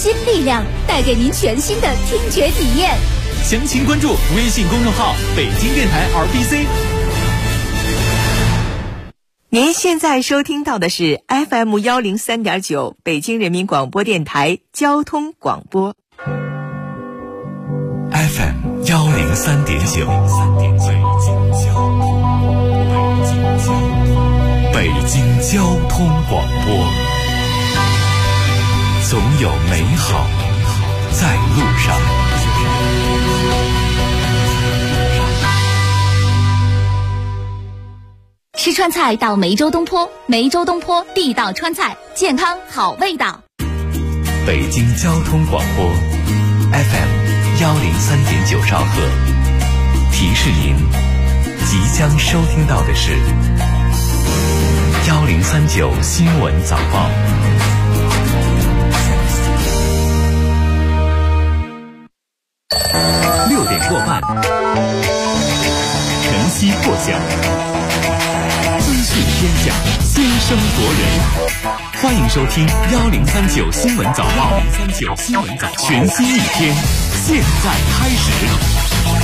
新力量，带给您全新的听觉体验。 详情关注微信公众号北京电台 RBC。 您现在收听到的是 FM 103.9北京人民广播电台交通广播。 FM 103.9，北京交通广播，总有美好在路上。 吃川菜到梅州东坡，梅州东坡地道川菜，健康好味道。 北京交通广播 FM 103.9兆赫，提示您即将收听到的是1039新闻早报。6点过半，晨曦破晓，资讯天下，先声夺人。欢迎收听1039新闻早报，1039新闻早报，全新一天，现在开始。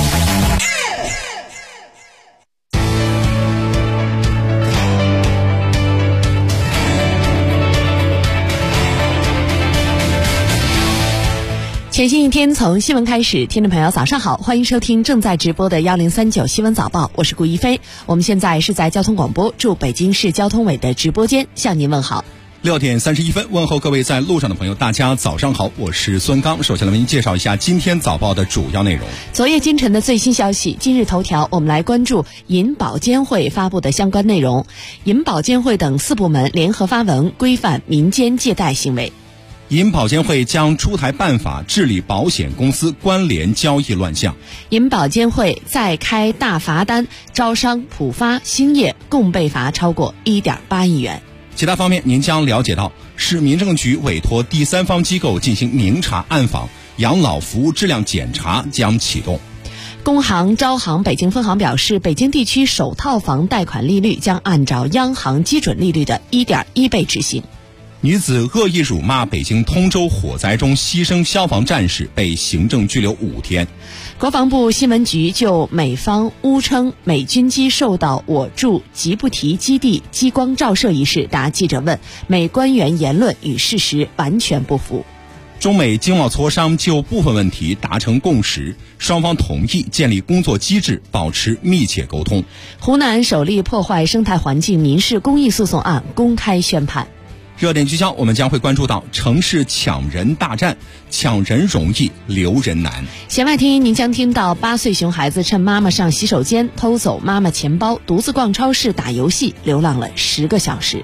全新一天从新闻开始，听众朋友早上好，欢迎收听正在直播的1039新闻早报，我是顾一飞。我们现在是在交通广播驻北京市交通委的直播间向您问好。 6点31分，问候各位在路上的朋友，大家早上好，我是孙刚。首先来为您介绍一下今天早报的主要内容。 昨夜今晨的最新消息，今日头条我们来关注银保监会发布的相关内容。银保监会等4部门联合发文规范民间借贷行为。 银保监会将出台办法治理保险公司关联交易乱象。 银保监会再开大罚单，招商、浦发、兴业共被罚超过1.8亿元。 其他方面您将了解到，市民政局委托第三方机构进行明察暗访，养老服务质量检查将启动。 工行招行北京分行表示，北京地区首套房贷款利率将按照央行基准利率的1.1倍执行。 女子恶意辱骂北京通州火灾中牺牲消防战士，被行政拘留5天。 国防部新闻局就美方诬称美军机受到我驻吉布提基地激光照射一事答记者问，美官员言论与事实完全不符。 中美经贸磋商就部分问题达成共识，双方同意建立工作机制，保持密切沟通。 湖南首例破坏生态环境民事公益诉讼案公开宣判。 热点聚焦，我们将会关注到城市抢人大战，抢人容易，留人难。 弦外听您将听到8岁熊孩子趁妈妈上洗手间偷走妈妈钱包，独自逛超市打游戏，流浪了10个小时。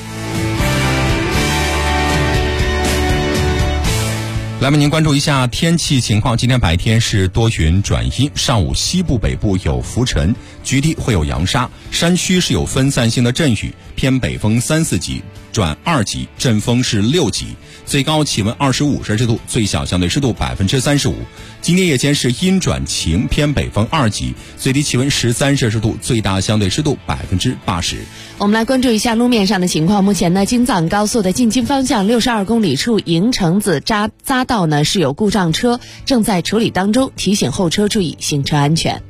来为您关注一下天气情况。今天白天是多云转阴，上午西部北部有浮尘，局地会有扬沙，山区是有分散性的阵雨，偏北风3、4级转2级，阵风是6级，最高气温25摄氏度，最小相对湿度35%。今天夜间是阴转晴，偏北风2级，最低气温13摄氏度，最大相对湿度80%。 我们来关注一下路面上的情况。目前呢，京藏高速的进京方向62公里处营城子匝道呢是有故障车，正在处理当中，提醒后车注意行车安全。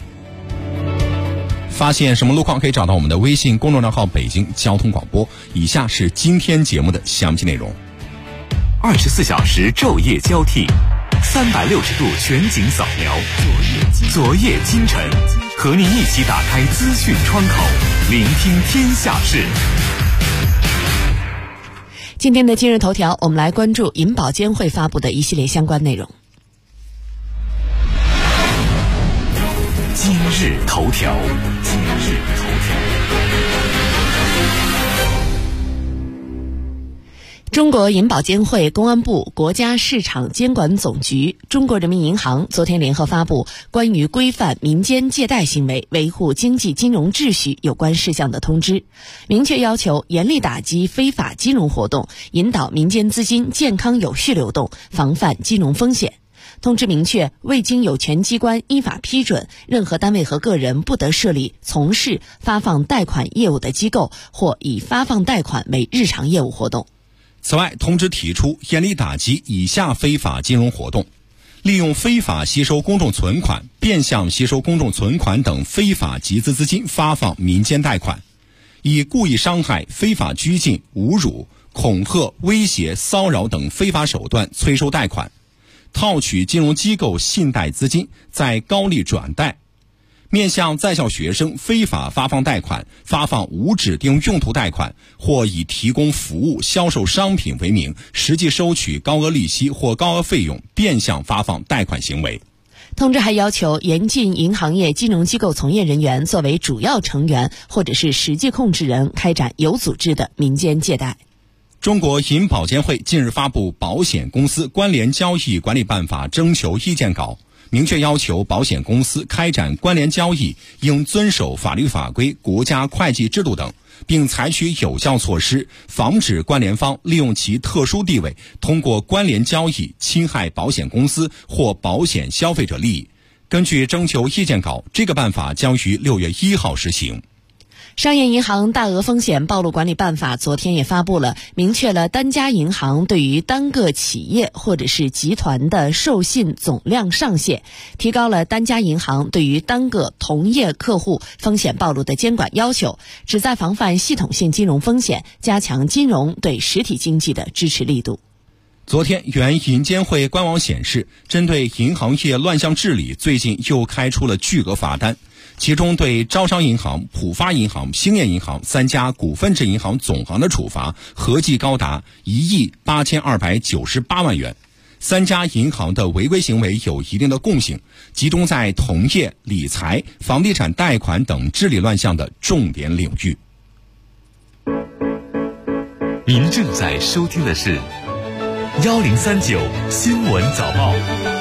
发现什么路况可以找到我们的微信公众账号北京交通广播。以下是今天节目的详细内容。 24小时昼夜交替，360度全景扫描，昨夜今晨，和您一起打开资讯窗口，聆听天下事。 今天的今日头条，我们来关注银保监会发布的一系列相关内容。 今日头条， 中国银保监会、公安部、国家市场监管总局、中国人民银行昨天联合发布关于规范民间借贷行为、维护经济金融秩序有关事项的通知，明确要求严厉打击非法金融活动，引导民间资金健康有序流动，防范金融风险。通知明确，未经有权机关依法批准，任何单位和个人不得设立从事发放贷款业务的机构，或以发放贷款为日常业务活动。 此外，通知提出严厉打击以下非法金融活动：利用非法吸收公众存款、变相吸收公众存款等非法集资资金发放民间贷款，以故意伤害、非法拘禁、侮辱、恐吓、威胁、骚扰等非法手段催收贷款，套取金融机构信贷资金，再高利转贷，面向在校学生非法发放贷款、发放无指定用途贷款，或以提供服务、销售商品为名，实际收取高额利息或高额费用，变相发放贷款行为。 通知还要求严禁银行业金融机构从业人员作为主要成员或者是实际控制人开展有组织的民间借贷。 中国银保监会近日发布《保险公司关联交易管理办法》征求意见稿，明确要求保险公司开展关联交易应遵守法律法规、国家会计制度等，并采取有效措施，防止关联方利用其特殊地位，通过关联交易侵害保险公司或保险消费者利益。根据征求意见稿，这个办法将于6月1号实行。 商业银行大额风险暴露管理办法昨天也发布了，明确了单家银行对于单个企业或者是集团的授信总量上限，提高了单家银行对于单个同业客户风险暴露的监管要求，旨在防范系统性金融风险，加强金融对实体经济的支持力度。 昨天，原银监会官网显示，针对银行业乱象治理，最近又开出了巨额罚单。其中对招商银行、浦发银行、兴业银行3家股份制银行总行的处罚合计高达1亿8298万元。3家银行的违规行为有一定的共性，集中在同业、理财、房地产贷款等治理乱象的重点领域。 您正在收听的是1039新闻早报。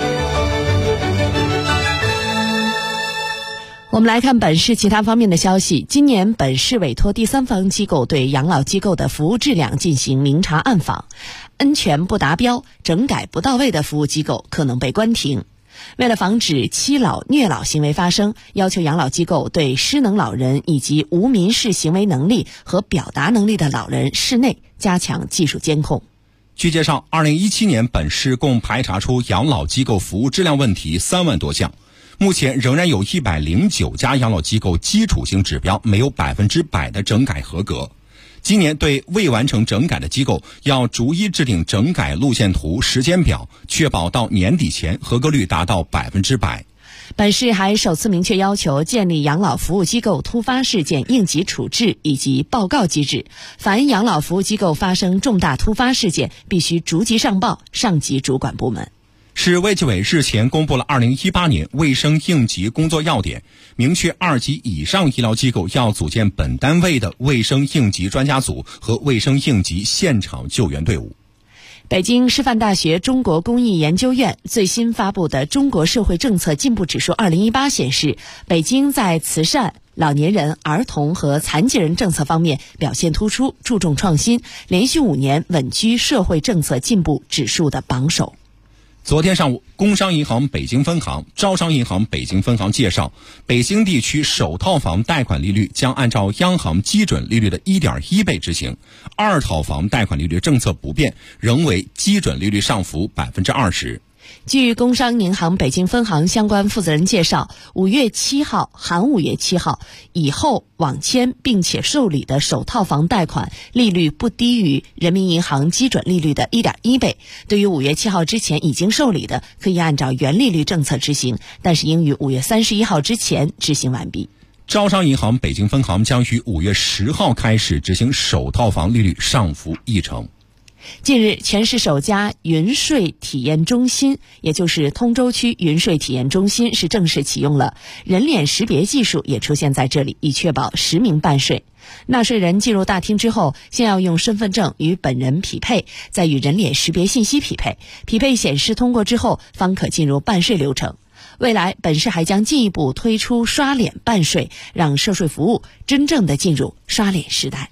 我们来看本市其他方面的消息。今年本市委托第三方机构对养老机构的服务质量进行明察暗访，安全不达标、整改不到位的服务机构可能被关停。为了防止欺老虐老行为发生，要求养老机构对失能老人以及无民事行为能力和表达能力的老人室内加强技术监控。 据介绍，2017年本市共排查出养老机构服务质量问题3万多项。目前仍然有109家养老机构基础性指标没有100%的整改合格。今年对未完成整改的机构要逐一制定整改路线图、时间表，确保到年底前合格率达到100%。 本市还首次明确要求建立养老服务机构突发事件应急处置以及报告机制，凡养老服务机构发生重大突发事件，必须逐级上报上级主管部门。 市卫计委日前公布了2018年卫生应急工作要点，明确2级以上医疗机构要组建本单位的卫生应急专家组和卫生应急现场救援队伍。 北京师范大学中国公益研究院最新发布的《中国社会政策进步指数2018》显示，北京在慈善、老年人、儿童和残疾人政策方面表现突出，注重创新，连续5年稳居社会政策进步指数的榜首。 昨天上午，工商银行北京分行、招商银行北京分行介绍，北京地区首套房贷款利率将按照央行基准利率的1.1倍执行，2套房贷款利率政策不变，仍为基准利率上浮20%。 据工商银行北京分行相关负责人介绍，5月7号含5月7号以后网签并且受理的首套房贷款利率不低于人民银行基准利率的1.1倍。对于5月7号之前已经受理的，可以按照原利率政策执行，但是应于5月31号之前执行完毕。 招商银行北京分行将于5月10号开始执行首套房利率上浮1成。 近日，全市首家云税体验中心，也就是通州区云税体验中心是正式启用了，人脸识别技术也出现在这里，以确保实名办税。纳税人进入大厅之后，先要用身份证与本人匹配，再与人脸识别信息匹配，匹配显示通过之后，方可进入办税流程。未来，本市还将进一步推出刷脸办税，让涉税服务真正的进入刷脸时代。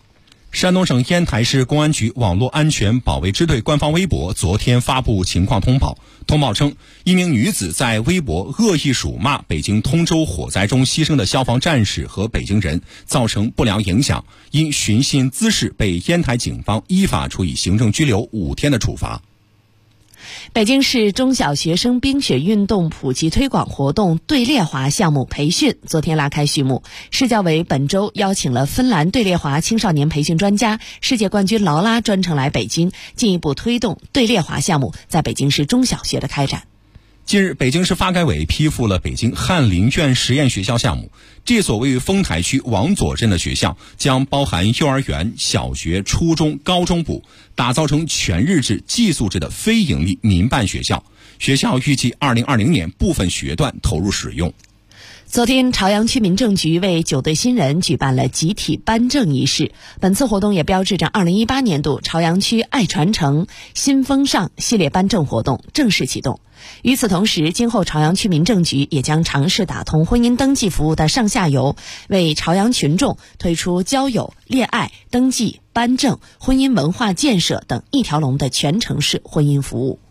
山东省烟台市公安局网络安全保卫支队官方微博昨天发布情况通报，通报称，一名女子在微博恶意辱骂北京通州火灾中牺牲的消防战士和北京人，造成不良影响，因寻衅滋事被烟台警方依法处以行政拘留5天的处罚。 北京市中小学生冰雪运动普及推广活动队列滑项目培训昨天拉开序幕。市教委本周邀请了芬兰队列滑青少年培训专家、世界冠军劳拉专程来北京，进一步推动队列滑项目在北京市中小学的开展。 近日，北京市发改委批复了北京翰林院实验学校项目。这所位于丰台区王佐镇的学校将包含幼儿园、小学、初中、高中部，打造成全日制、寄宿制的非营利民办学校。学校预计2020年部分学段投入使用。 昨天，朝阳区民政局为9对新人举办了集体颁证仪式。本次活动也标志着2018年度朝阳区爱传承新风尚系列颁证活动正式启动。与此同时，今后朝阳区民政局也将尝试打通婚姻登记服务的上下游，为朝阳群众推出交友、恋爱、登记、颁证、婚姻文化建设等一条龙的全城市婚姻服务。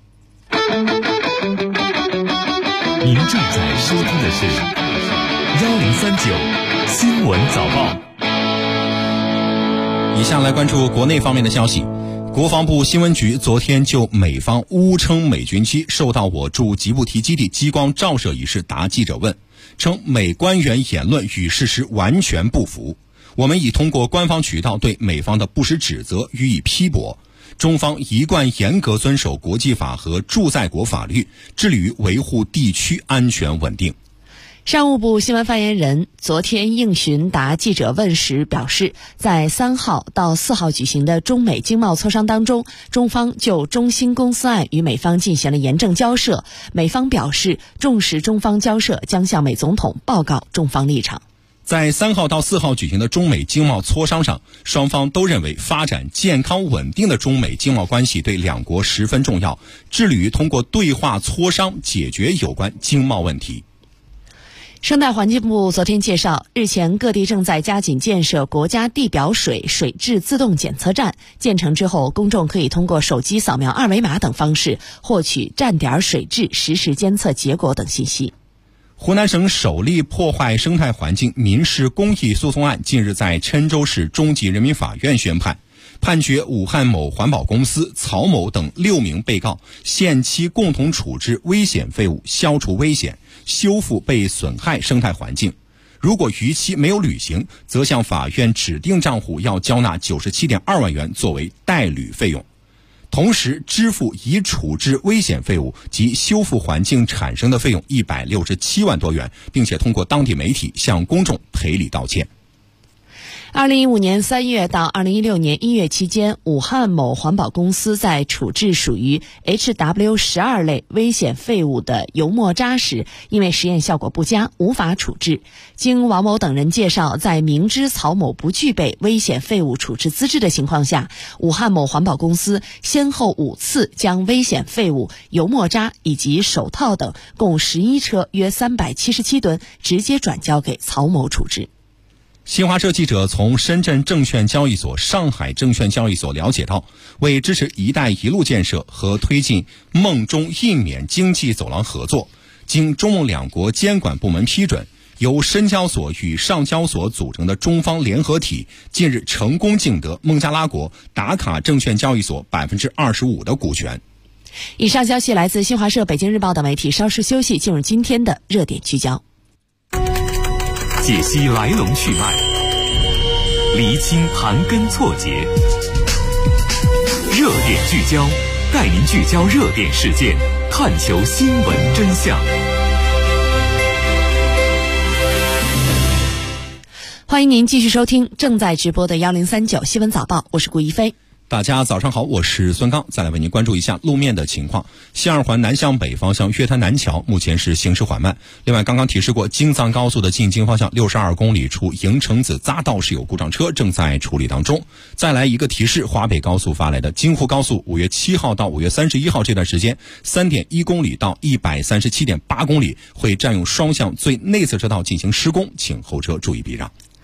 您正在收听的是1039新闻早报。 以下来关注国内方面的消息。国防部新闻局昨天就美方误称美军机受到我驻吉布提基地激光照射一事答记者问，称美官员言论与事实完全不符。我们已通过官方渠道对美方的不实指责予以批驳。中方一贯严格遵守国际法和驻在国法律，致力于维护地区安全稳定。 商务部新闻发言人昨天应询答记者问时表示，在3号到4号举行的中美经贸磋商当中，中方就中兴公司案与美方进行了严正交涉，美方表示重视中方交涉，将向美总统报告中方立场。 在3号到4号举行的中美经贸磋商上，双方都认为发展健康稳定的中美经贸关系对两国十分重要，致力于通过对话磋商解决有关经贸问题。 生态环境部昨天介绍，日前各地正在加紧建设国家地表水水质自动检测站，建成之后，公众可以通过手机扫描2维码等方式获取站点水质实时监测结果等信息。 湖南省首例破坏生态环境民事公益诉讼案近日在郴州市中级人民法院宣判，判决武汉某环保公司、曹某等6名被告限期共同处置危险废物，消除危险，修复被损害生态环境。如果逾期没有履行，则向法院指定账户要交纳97.2万元作为代履费用，同时支付已处置危险废物及修复环境产生的费用167万多元，并且通过当地媒体向公众赔礼道歉。 2015年3月到2016年1月期间，武汉某环保公司在处置属于 HW12 类危险废物的油墨渣时，因为实验效果不佳，无法处置。经王某等人介绍，在明知曹某不具备危险废物处置资质的情况下，武汉某环保公司先后5次将危险废物、油墨渣以及手套等共11车约377吨直接转交给曹某处置。 新华社记者从深圳证券交易所、上海证券交易所了解到，为支持“一带一路”建设和推进孟中印缅经济走廊合作，经中孟两国监管部门批准，由深交所与上交所组成的中方联合体近日成功竞得孟加拉国达卡证券交易所25%的股权。 以上消息来自新华社、北京日报等媒体。稍事休息，进入今天的热点聚焦。 解析来龙去脉，厘清盘根错节，热点聚焦，带您聚焦热点事件，探求新闻真相。 欢迎您继续收听正在直播的1039新闻早报，我是顾一飞。 大家早上好，我是孙刚，再来为您关注一下路面的情况。西二环南向北方向月坛南桥目前是行驶缓慢。另外，刚刚提示过，京藏高速的进京方向62公里处营城子匝道是有故障车，正在处理当中。再来一个提示，华北高速发来的，京沪高速5月7号到5月31号这段时间，3.1公里到137.8公里会占用双向最内侧车道进行施工，请后车注意避让。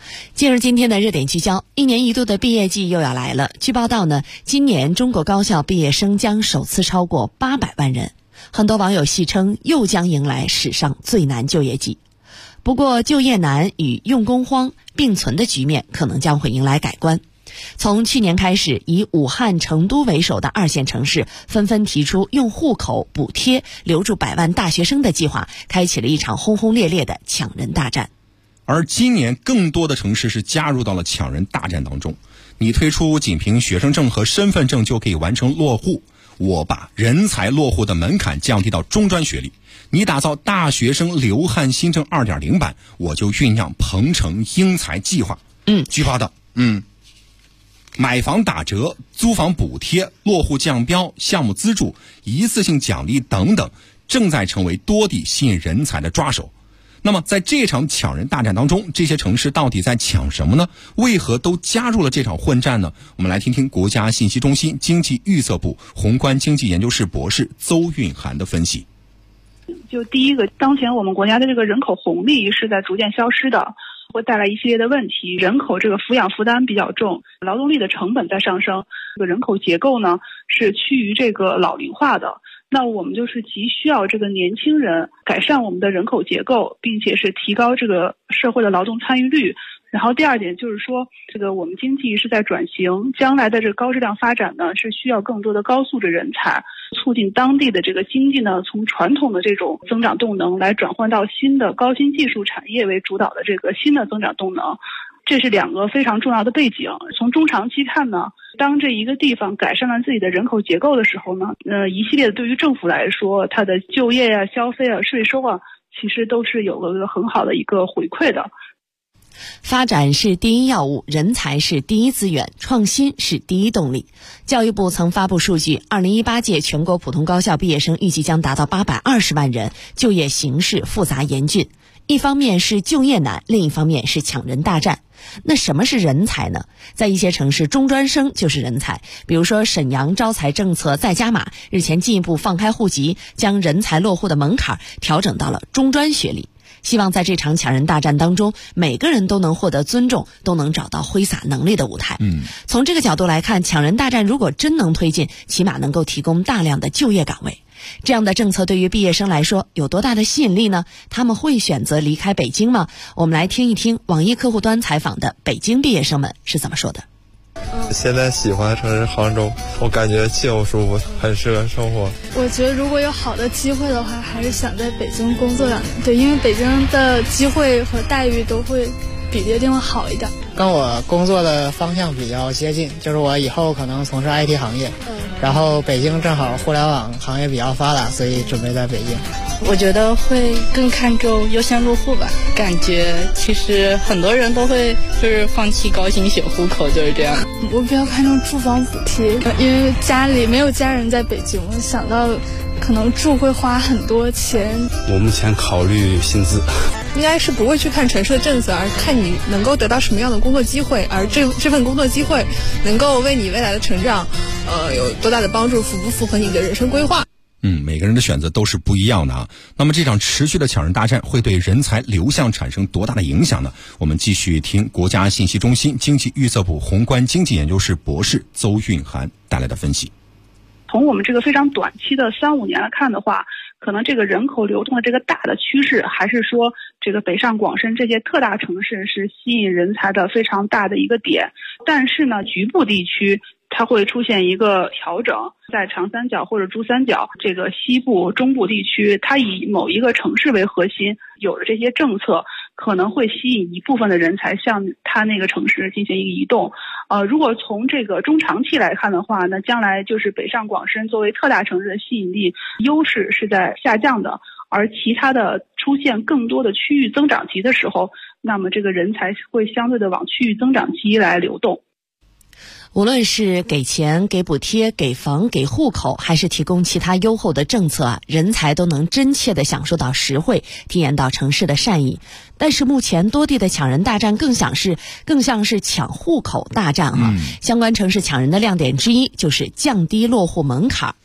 进入今天的热点聚焦，一年一度的毕业季又要来了。据报道呢，今年中国高校毕业生将首次超过800万人，很多网友戏称又将迎来史上最难就业季。不过，就业难与用工荒并存的局面可能将会迎来改观。从去年开始，以武汉、成都为首的2线城市纷纷提出用户口补贴留住100万大学生的计划，开启了一场轰轰烈烈的抢人大战。 而今年更多的城市是加入到了抢人大战当中。你推出仅凭学生证和身份证就可以完成落户，我把人才落户的门槛降低到中专学历。你打造大学生流汗新政 2.0 版，我就酝酿鹏城英才计划。据报道，买房打折、租房补贴、落户降标、项目资助、一次性奖励等等，正在成为多地吸引人才的抓手。那么在这场抢人大战当中，这些城市到底在抢什么呢？为何都加入了这场混战呢？我们来听听国家信息中心经济预测部宏观经济研究室博士邹蕴涵的分析。 就第一个，当前我们国家的这个人口红利是在逐渐消失的，会带来一系列的问题。人口这个抚养负担比较重，劳动力的成本在上升，这个人口结构呢是趋于这个老龄化的。那我们就是急需要这个年轻人改善我们的人口结构，并且是提高这个社会的劳动参与率。然后第二点就是说，这个我们经济是在转型，将来的这个高质量发展呢是需要更多的高素质人才，促进当地的这个经济呢从传统的这种增长动能来转换到新的高新技术产业为主导的这个新的增长动能。这是2个非常重要的背景。从中长期看呢，当这一个地方改善了自己的人口结构的时候呢，一系列的对于政府来说，它的就业啊、消费啊、税收啊，其实都是有了一个很好的一个回馈的。 发展是第一要务，人才是第一资源，创新是第一动力。教育部曾发布数据，2018届全国普通高校毕业生预计将达到820万人，就业形势复杂严峻。一方面是就业难，另一方面是抢人大战。那什么是人才呢？在一些城市，中专生就是人才。比如说沈阳招才政策再加码，日前进一步放开户籍，将人才落户的门槛调整到了中专学历。希望在这场抢人大战当中，每个人都能获得尊重，都能找到挥洒能力的舞台。从这个角度来看，抢人大战如果真能推进，起码能够提供大量的就业岗位。这样的政策对于毕业生来说有多大的吸引力呢？他们会选择离开北京吗？我们来听一听网易客户端采访的北京毕业生们是怎么说的。 现在喜欢的城市杭州，我感觉气候舒服，很适合生活。 我觉得如果有好的机会的话，还是想在北京工作2年。对，因为北京的机会和待遇都会比别的地方好一点。 跟我工作的方向比较接近，就是我以后可能从事 IT 行业，然后北京正好互联网行业比较发达，所以准备在北京。 我觉得会更看重优先落户吧，感觉其实很多人都会就是放弃高薪选户口，就是这样。 我比较看重住房补贴，因为家里没有家人在北京，我想到可能住会花很多钱。 我目前考虑薪资。 应该是不会去看城市的政策，而看你能够得到什么样的工作机会，而这份工作机会能够为你未来的成长有多大的帮助，符不符合你的人生规划。 每个人的选择都是不一样的啊。那么这场持续的抢人大战会对人才流向产生多大的影响呢？我们继续听国家信息中心经济预测部宏观经济研究室博士邹蕴涵带来的分析。 从我们这个非常短期的3-5年来看的话，可能这个人口流动的这个大的趋势，还是说这个北上广深这些特大城市是吸引人才的非常大的一个点。但是呢，局部地区它会出现一个调整，在长三角或者珠三角这个西部、中部地区，它以某一个城市为核心，有了这些政策，可能会吸引一部分的人才向它那个城市进行一个移动。如果从这个中长期来看的话，那将来就是北上广深作为特大城市的吸引力优势是在下降的，而其他的出现更多的区域增长期的时候，那么这个人才会相对的往区域增长期来流动。 无论是给钱、给补贴、给房、给户口，还是提供其他优厚的政策人才都能真切地享受到实惠，体验到城市的善意。但是目前多地的抢人大战更像是抢户口大战相关城市抢人的亮点之一就是降低落户门槛。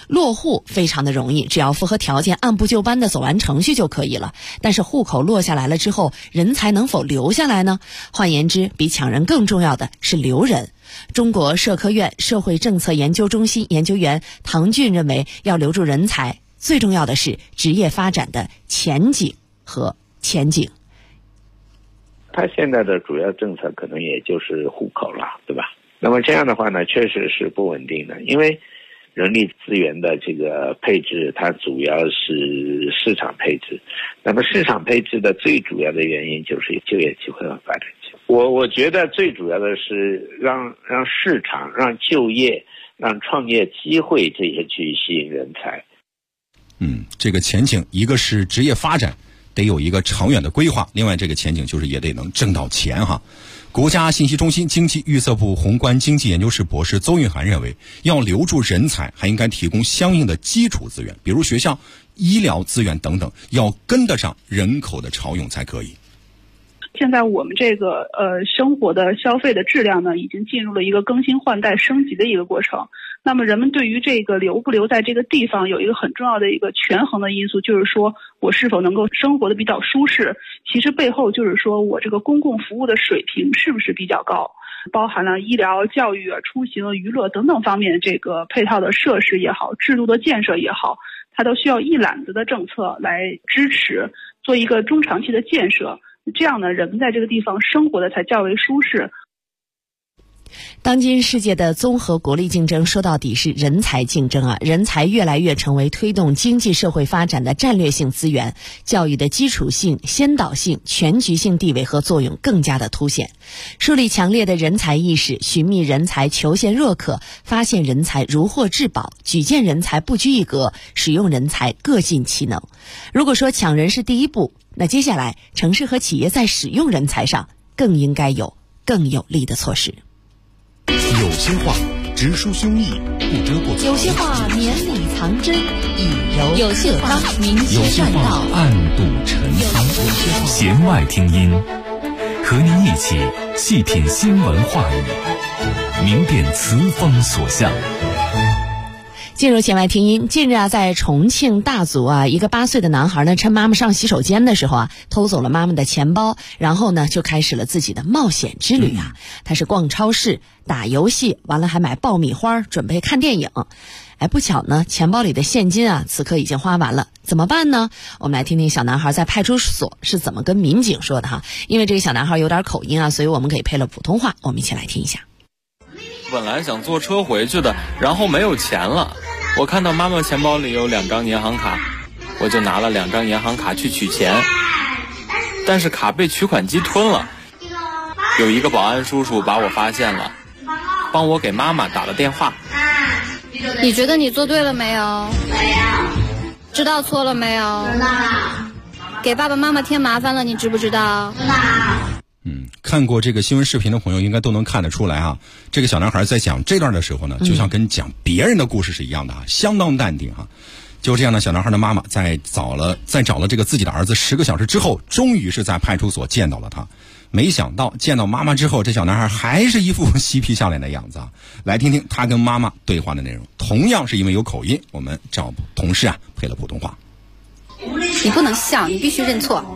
落户非常的容易，只要符合条件，按部就班的走完程序就可以了。但是户口落下来了之后，人才能否留下来呢？换言之，比抢人更重要的是留人。中国社科院社会政策研究中心研究员唐俊认为，要留住人才，最重要的是职业发展的前景和前景。 他现在的主要政策可能也就是户口了，对吧？那么这样的话呢，确实是不稳定的，因为人力资源的这个配置，它主要是市场配置。那么市场配置的最主要的原因就是就业机会和发展机会。我觉得最主要的是让市场、让就业、让创业机会这些去吸引人才。 这个前景，一个是职业发展得有一个长远的规划，另外这个前景就是也得能挣到钱哈。国家信息中心经济预测部宏观经济研究室博士邹运涵认为，要留住人才，还应该提供相应的基础资源，比如学校、医疗资源等等，要跟得上人口的潮涌才可以。 现在我们这个生活的消费的质量呢，已经进入了一个更新换代升级的一个过程。那么人们对于这个留不留在这个地方有一个很重要的一个权衡的因素，就是说我是否能够生活的比较舒适。其实背后就是说我这个公共服务的水平是不是比较高，包含了医疗、教育、出行、娱乐等等方面这个配套的设施也好，制度的建设也好，它都需要一揽子的政策来支持，做一个中长期的建设。这样呢，人们在这个地方生活的才较为舒适。 当今世界的综合国力竞争说到底是人才竞争啊，人才越来越成为推动经济社会发展的战略性资源，教育的基础性、先导性、全局性地位和作用更加的凸显。树立强烈的人才意识，寻觅人才求贤若渴，发现人才如获至宝，举荐人才不拘一格，使用人才各尽其能。如果说抢人是第一步，那接下来城市和企业在使用人才上更应该有更有力的措施。 有些话直抒胸臆，不遮过有些话绵里藏针，以柔有些话明有些话暗度陈仓。弦外听音，和您一起细品新闻话语，明辨词风所向。 进入弦外听音。近日啊，在重庆大足啊，一个8岁的男孩呢，趁妈妈上洗手间的时候啊，偷走了妈妈的钱包，然后呢，就开始了自己的冒险之旅啊。他是逛超市、打游戏，完了还买爆米花，准备看电影。不巧呢，钱包里的现金啊，此刻已经花完了，怎么办呢？我们来听听小男孩在派出所是怎么跟民警说的哈。因为这个小男孩有点口音啊，所以我们给配了普通话，我们一起来听一下。 本来想坐车回去的，然后没有钱了。我看到妈妈钱包里有2张银行卡，我就拿了2张银行卡去取钱，但是卡被取款机吞了。有一个保安叔叔把我发现了，帮我给妈妈打了电话。 你觉得你做对了没有？没有。知道错了没有？知道了。给爸爸妈妈添麻烦了，你知不知道？知道。 看过这个新闻视频的朋友应该都能看得出来啊，这个小男孩在讲这段的时候呢，就像跟讲别人的故事是一样的啊，相当淡定啊。就这样的小男孩的妈妈在找了这个自己的儿子10个小时之后，终于是在派出所见到了他。没想到见到妈妈之后，这小男孩还是一副嬉皮笑脸的样子啊。来听听他跟妈妈对话的内容，同样是因为有口音，我们找同事啊配了普通话。 你不能笑，你必须认错。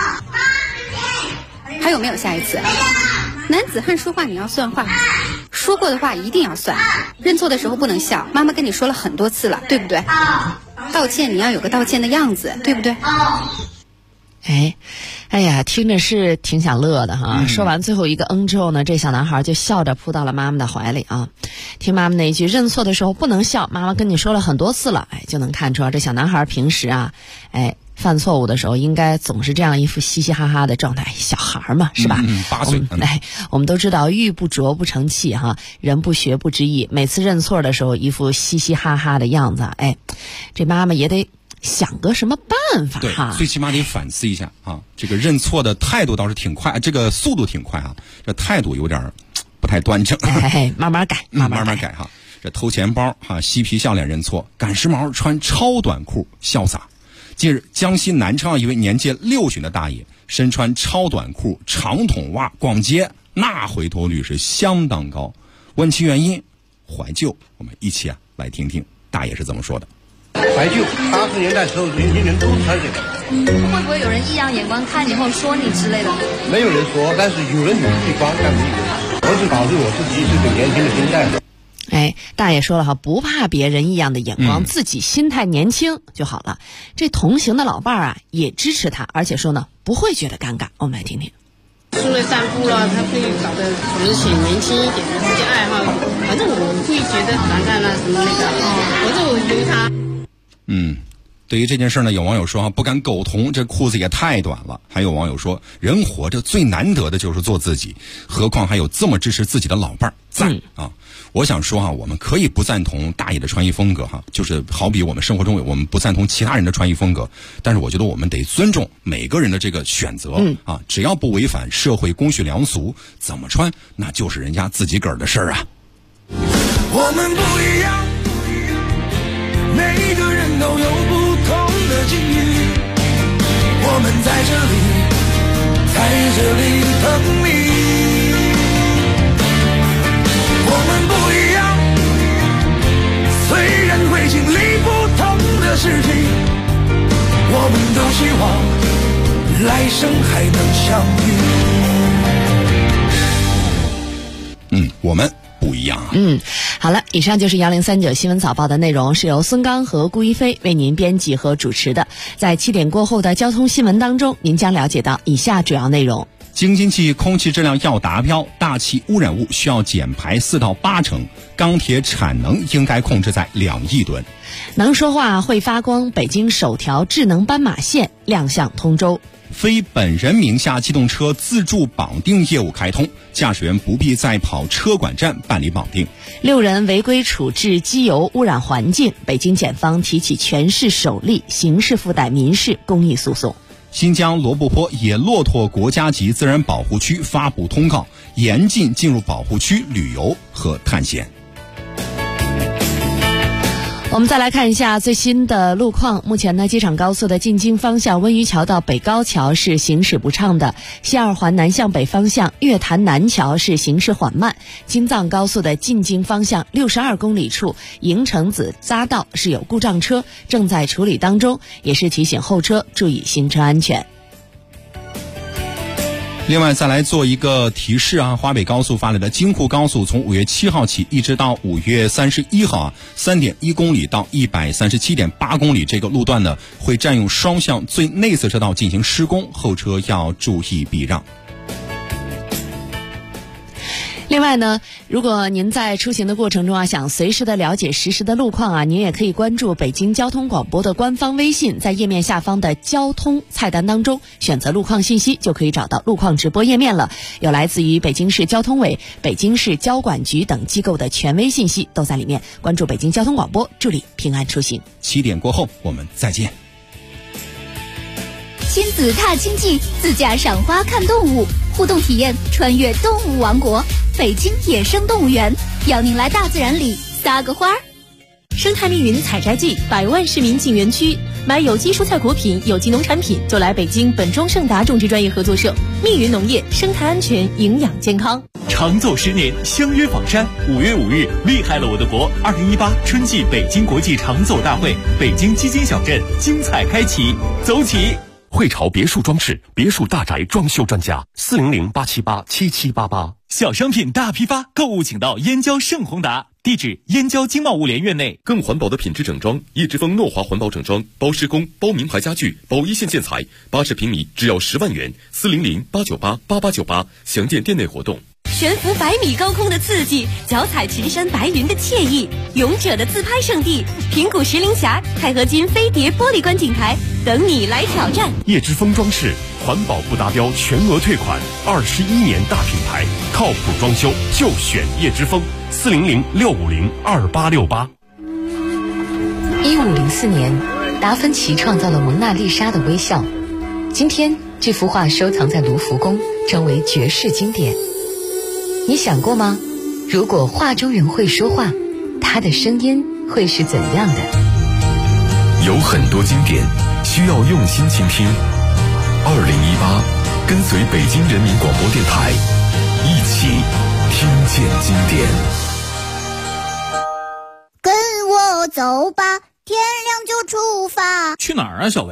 还有没有下一次？男子汉说话你要算话，说过的话一定要算。认错的时候不能笑，妈妈跟你说了很多次了，对不对？道歉你要有个道歉的样子，对不对？ 哎呀，听着是挺想乐的哈。说完最后一个之后呢，这小男孩就笑着扑到了妈妈的怀里啊。听妈妈那一句认错的时候不能笑，妈妈跟你说了很多次了，就能看出这小男孩平时啊，犯错误的时候应该总是这样一副嘻嘻哈哈的状态，小孩嘛，是吧 ？8岁。 我们都知道玉不琢不成器哈，人不学不知义。每次认错的时候一副嘻嘻哈哈的样子，这妈妈也得想个什么办法哈。 对，最起码得反思一下啊。这个认错的态度倒是挺快，这个速度挺快啊，这态度有点不太端正。 慢慢改， 慢慢改哈。这偷钱包哈，嬉皮笑脸认错，赶时髦穿超短裤潇洒。近日，江西南昌一位年届60的大爷身穿超短裤、长筒袜逛街，那回头率是相当高。问其原因，怀旧，我们一起来听听大大爷是这么说的。 怀旧80年代时候年轻人都穿这个。 会不会有人异样眼光看你或说你之类的？ 没有人说，但是有人有地方，但没有人。我是保证我自己是个年轻的心态。 大爷说了哈，不怕别人异样的眼光，自己心态年轻就好了。这同行的老伴儿啊，也支持他，而且说呢，不会觉得尴尬。我们来听听。 出来散步了，他会搞得我们显年轻一点的这些爱好，反正我会觉得谈谈了什么那个，我就由他。 对于这件事呢，有网友说不敢苟同，这裤子也太短了。还有网友说，人活着最难得的就是做自己，何况还有这么支持自己的老伴儿，赞啊！我想说我们可以不赞同大爷的穿衣风格就是好比我们生活中我们不赞同其他人的穿衣风格，但是我觉得我们得尊重每个人的这个选择只要不违反社会公序良俗，怎么穿那就是人家自己个儿的事儿啊。 我们不一样，每个人都有不同的境遇，我们在这里等你。我们不一样，虽然会经历不同的事情，我们都希望来生还能相遇。 我们不一样啊。 好了，以上就是1039新闻早报的内容，是由孙刚和顾一飞为您编辑和主持的。在7点过后的交通新闻当中，您将了解到以下主要内容。 京津冀空气质量要达标，大气污染物需要减排4到8成，钢铁产能应该控制在2亿吨。 能说话会发光，北京首条智能斑马线亮相通州。 非本人名下机动车自助绑定业务开通，驾驶员不必再跑车管站办理绑定。 6人违规处置机油污染环境，北京检方提起全市首例刑事附带民事公益诉讼。 新疆罗布泊野骆驼国家级自然保护区发布通告，严禁进入保护区旅游和探险。 我们再来看一下最新的路况。目前呢，机场高速的进京方向温榆桥到北高桥是行驶不畅的，西二环南向北方向月坛南桥是行驶缓慢，京藏高速的进京方向62公里处营城子匝道是有故障车，正在处理当中，也是提醒后车注意行车安全。 另外再来做一个提示华北高速发来的京沪高速从5月7号起一直到5月31号3.1公里到137.8公里这个路段呢，会占用双向最内侧车道进行施工，后车要注意避让。 另外呢，如果您在出行的过程中想随时的了解实时的路况您也可以关注北京交通广播的官方微信，在页面下方的交通菜单当中选择路况信息，就可以找到路况直播页面了。有来自于北京市交通委、北京市交管局等机构的权威信息都在里面。关注北京交通广播，助力平安出行。 7点过后我们再见。 亲子踏青记，自驾赏花看动物，互动体验穿越动物王国，北京野生动物园，邀您来大自然里撒个花儿。 生态密云采摘季，100万市民进园区，买有机蔬菜果品、有机农产品就来北京本庄盛达种植专业合作社，密云农业，生态安全，营养健康。 长奏10年，相约访山。5月5日，厉害了我的国2018春季北京国际长奏大会，北京基金小镇精彩开启，走起！ 汇潮别墅装饰，别墅大宅装修专家，400-878-7788。 小商品大批发，购物请到燕郊盛宏达，地址燕郊经贸物联院内。 更环保的品质整装，叶之峰诺华环保整装，包施工，包名牌家具，包一线建材，80平米只要10万元，400-898-8898，详见店内活动。 悬浮100米高空的刺激，脚踩群山白云的惬意，勇者的自拍圣地平谷石林峡钛合金飞碟玻璃观景台，等你来挑战。 叶之峰装饰，环保不达标全额退款，21年大品牌，靠谱装修就选叶之峰，400-650-2868。 1504年，达芬奇创造了蒙娜丽莎的微笑，今天这幅画收藏在卢浮宫，成为绝世经典。你想过吗？如果画中人会说话，他的声音会是怎样的？ 有很多经典需要用心倾听。2018，跟随北京人民广播电台，一起听见经典。 跟我走走吧，天亮就出发。 去哪儿啊，小薇？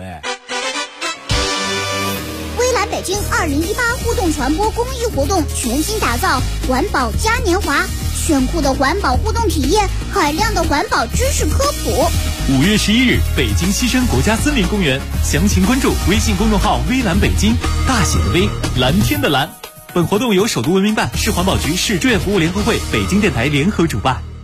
微蓝北京2018互动传播公益活动全新打造环保嘉年华，炫酷的环保互动体验，海量的环保知识科普。 5月11日，北京西山国家森林公园，详情关注微信公众号微蓝北京，大写的微，蓝天的蓝。本活动由首都文明办、市环保局、市志愿服务联合会、北京电台联合主办。